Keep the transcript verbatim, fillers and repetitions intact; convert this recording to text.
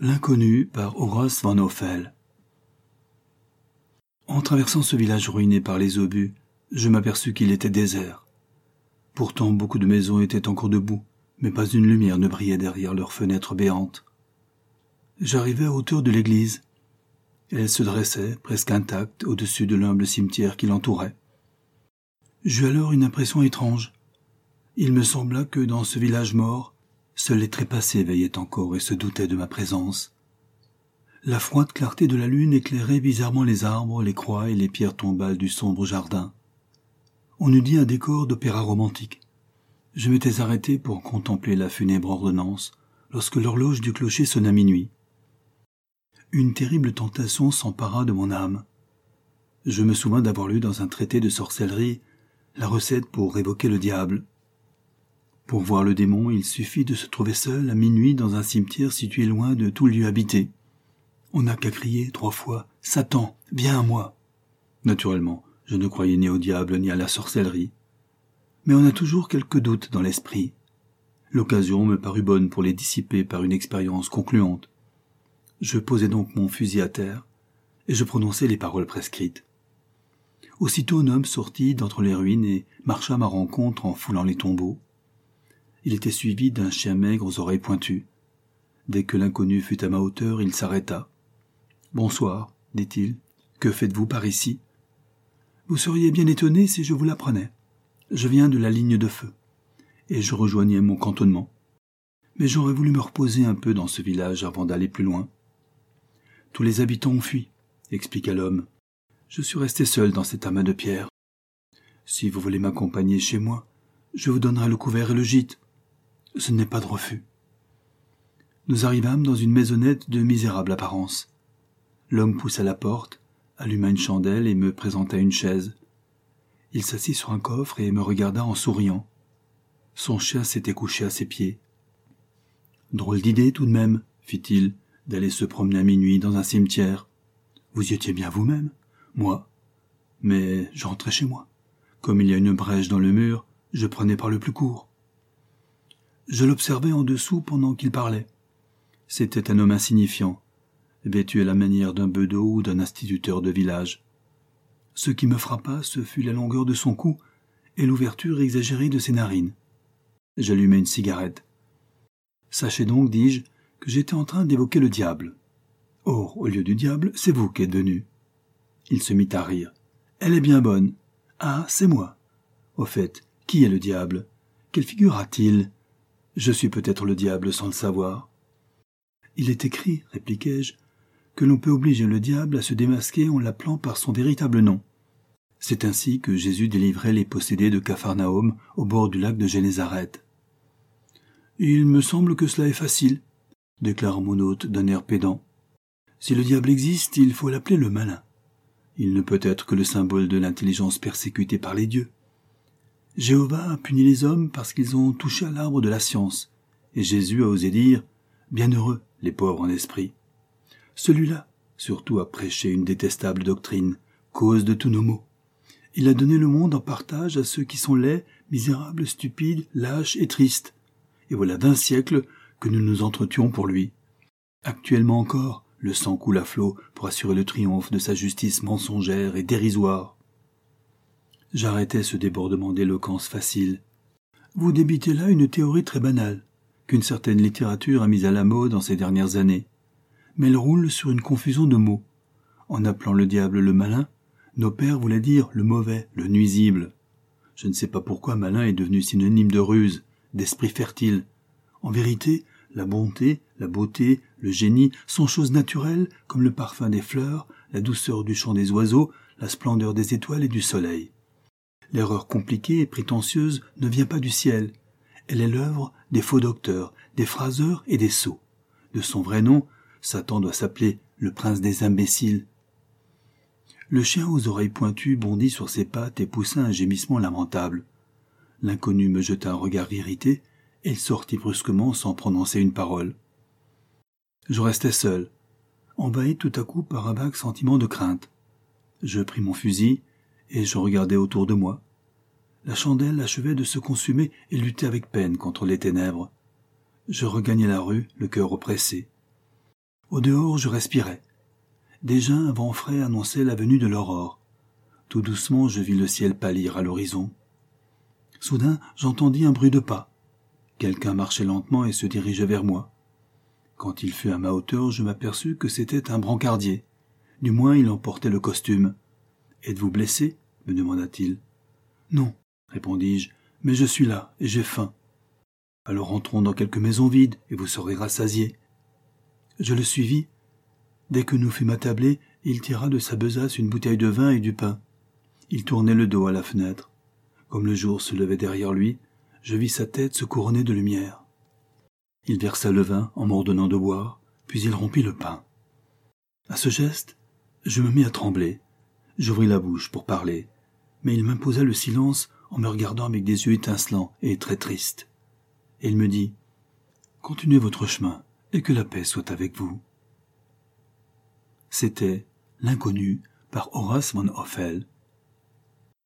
L'inconnu par Horace Van Hoffel. En traversant ce village ruiné par les obus, je m'aperçus qu'il était désert. Pourtant beaucoup de maisons étaient encore debout, mais pas une lumière ne brillait derrière leurs fenêtres béantes. J'arrivai à hauteur de l'église. Elle se dressait, presque intacte, au-dessus de l'humble cimetière qui l'entourait. J'eus alors une impression étrange. Il me sembla que dans ce village mort, seuls les trépassés veillaient encore et se doutaient de ma présence. La froide clarté de la lune éclairait bizarrement les arbres, les croix et les pierres tombales du sombre jardin. On eût dit un décor d'opéra romantique. Je m'étais arrêté pour contempler la funèbre ordonnance lorsque l'horloge du clocher sonna minuit. Une terrible tentation s'empara de mon âme. Je me souvins d'avoir lu dans un traité de sorcellerie la recette pour révoquer le diable. Pour voir le démon, il suffit de se trouver seul à minuit dans un cimetière situé loin de tout lieu habité. On n'a qu'à crier trois fois « Satan, viens à moi !» Naturellement, je ne croyais ni au diable ni à la sorcellerie. Mais on a toujours quelques doutes dans l'esprit. L'occasion me parut bonne pour les dissiper par une expérience concluante. Je posai donc mon fusil à terre, et je prononçai les paroles prescrites. Aussitôt un homme sortit d'entre les ruines et marcha à ma rencontre en foulant les tombeaux. Il était suivi d'un chien maigre aux oreilles pointues. Dès que l'inconnu fut à ma hauteur, il s'arrêta. « Bonsoir, dit-il. Que faites-vous par ici ? Vous seriez bien étonné si je vous l'apprenais. Je viens de la ligne de feu, et je rejoignais mon cantonnement. Mais j'aurais voulu me reposer un peu dans ce village avant d'aller plus loin. Tous les habitants ont fui, expliqua l'homme. Je suis resté seul dans cet amas de pierre. Si vous voulez m'accompagner chez moi, je vous donnerai le couvert et le gîte. Ce n'est pas de refus. Nous arrivâmes dans une maisonnette de misérable apparence. L'homme poussa la porte, alluma une chandelle et me présenta une chaise. Il s'assit sur un coffre et me regarda en souriant. Son chien s'était couché à ses pieds. « Drôle d'idée tout de même, fit-il, d'aller se promener à minuit dans un cimetière. Vous y étiez bien vous-même, moi. Mais je rentrais chez moi. Comme il y a une brèche dans le mur, je prenais par le plus court. » Je l'observais en dessous pendant qu'il parlait. C'était un homme insignifiant, vêtu à la manière d'un bedeau ou d'un instituteur de village. Ce qui me frappa, ce fut la longueur de son cou et l'ouverture exagérée de ses narines. J'allumai une cigarette. Sachez donc, dis-je, que j'étais en train d'évoquer le diable. Or, au lieu du diable, c'est vous qui êtes venu. Il se mit à rire. Elle est bien bonne. Ah, c'est moi. Au fait, qui est le diable? Quelle figure a-t-il? Je suis peut-être le diable sans le savoir. Il est écrit, répliquai-je, que l'on peut obliger le diable à se démasquer en l'appelant par son véritable nom. C'est ainsi que Jésus délivrait les possédés de Capharnaüm au bord du lac de Génézareth. Il me semble que cela est facile, déclara mon hôte d'un air pédant. Si le diable existe, il faut l'appeler le malin. Il ne peut être que le symbole de l'intelligence persécutée par les dieux. Jéhovah a puni les hommes parce qu'ils ont touché à l'arbre de la science, et Jésus a osé dire « Bienheureux les pauvres en esprit ». Celui-là, surtout, a prêché une détestable doctrine, cause de tous nos maux. Il a donné le monde en partage à ceux qui sont laids, misérables, stupides, lâches et tristes. Et voilà vingt siècles que nous nous entretuons pour lui. Actuellement encore, le sang coule à flot pour assurer le triomphe de sa justice mensongère et dérisoire. J'arrêtai ce débordement d'éloquence facile. Vous débitez là une théorie très banale, qu'une certaine littérature a mise à la mode en ces dernières années. Mais elle roule sur une confusion de mots. En appelant le diable le malin, nos pères voulaient dire le mauvais, le nuisible. Je ne sais pas pourquoi malin est devenu synonyme de ruse, d'esprit fertile. En vérité, la bonté, la beauté, le génie sont choses naturelles comme le parfum des fleurs, la douceur du chant des oiseaux, la splendeur des étoiles et du soleil. L'erreur compliquée et prétentieuse ne vient pas du ciel. Elle est l'œuvre des faux docteurs, des phraseurs et des sots. De son vrai nom, Satan doit s'appeler le prince des imbéciles. Le chien aux oreilles pointues bondit sur ses pattes et poussa un gémissement lamentable. L'inconnu me jeta un regard irrité et il sortit brusquement sans prononcer une parole. Je restai seul, envahi tout à coup par un vague sentiment de crainte. Je pris mon fusil et je regardai autour de moi. La chandelle achevait de se consumer et luttait avec peine contre les ténèbres. Je regagnai la rue, le cœur oppressé. Au dehors, je respirais. Déjà un vent frais annonçait la venue de l'aurore. Tout doucement, je vis le ciel pâlir à l'horizon. Soudain, j'entendis un bruit de pas. Quelqu'un marchait lentement et se dirigeait vers moi. Quand il fut à ma hauteur, je m'aperçus que c'était un brancardier. Du moins, il en portait le costume. « Êtes-vous blessé ?» me demanda-t-il. « Non, » répondis-je, « mais je suis là et j'ai faim. »« Alors entrons dans quelques maisons vides et vous serez rassasiés. » Je le suivis. Dès que nous fûmes attablés, il tira de sa besace une bouteille de vin et du pain. Il tournait le dos à la fenêtre. Comme le jour se levait derrière lui, je vis sa tête se couronner de lumière. Il versa le vin en m'ordonnant de boire, puis il rompit le pain. À ce geste, je me mis à trembler. J'ouvris la bouche pour parler, mais il m'imposa le silence en me regardant avec des yeux étincelants et très tristes. Et il me dit « Continuez votre chemin et que la paix soit avec vous. » C'était L'inconnu par Horace Van Hoffel,